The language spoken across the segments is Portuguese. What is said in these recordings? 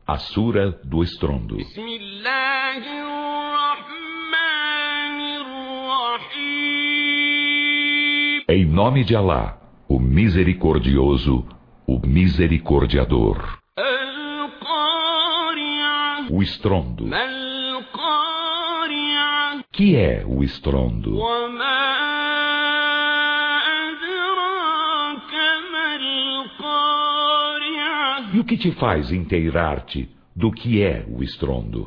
A Sura do Estrondo. Em nome de Alá, o Misericordioso, o Misericordiador. O estrondo. Que é o estrondo? E o que te faz inteirar-te do que é o estrondo?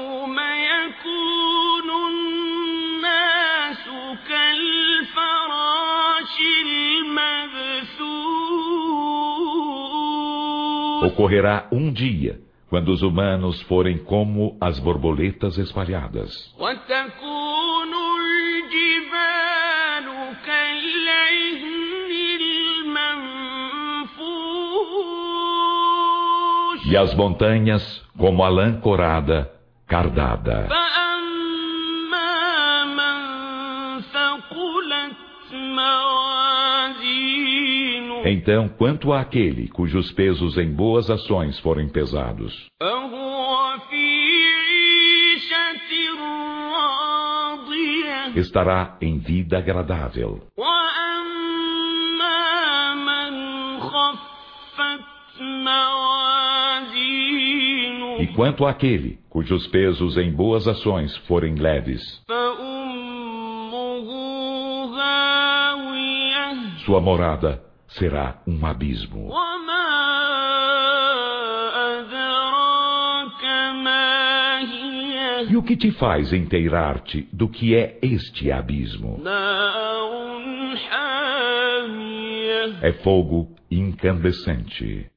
Ocorrerá um dia, quando os humanos forem como as borboletas espalhadas. E as montanhas como a lã corada, cardada. Então, quanto àquele cujos pesos em boas ações forem pesados, estará em vida agradável. E quanto àquele cujos pesos em boas ações forem leves, sua morada será um abismo. E o que te faz inteirar-te do que é este abismo? É fogo incandescente.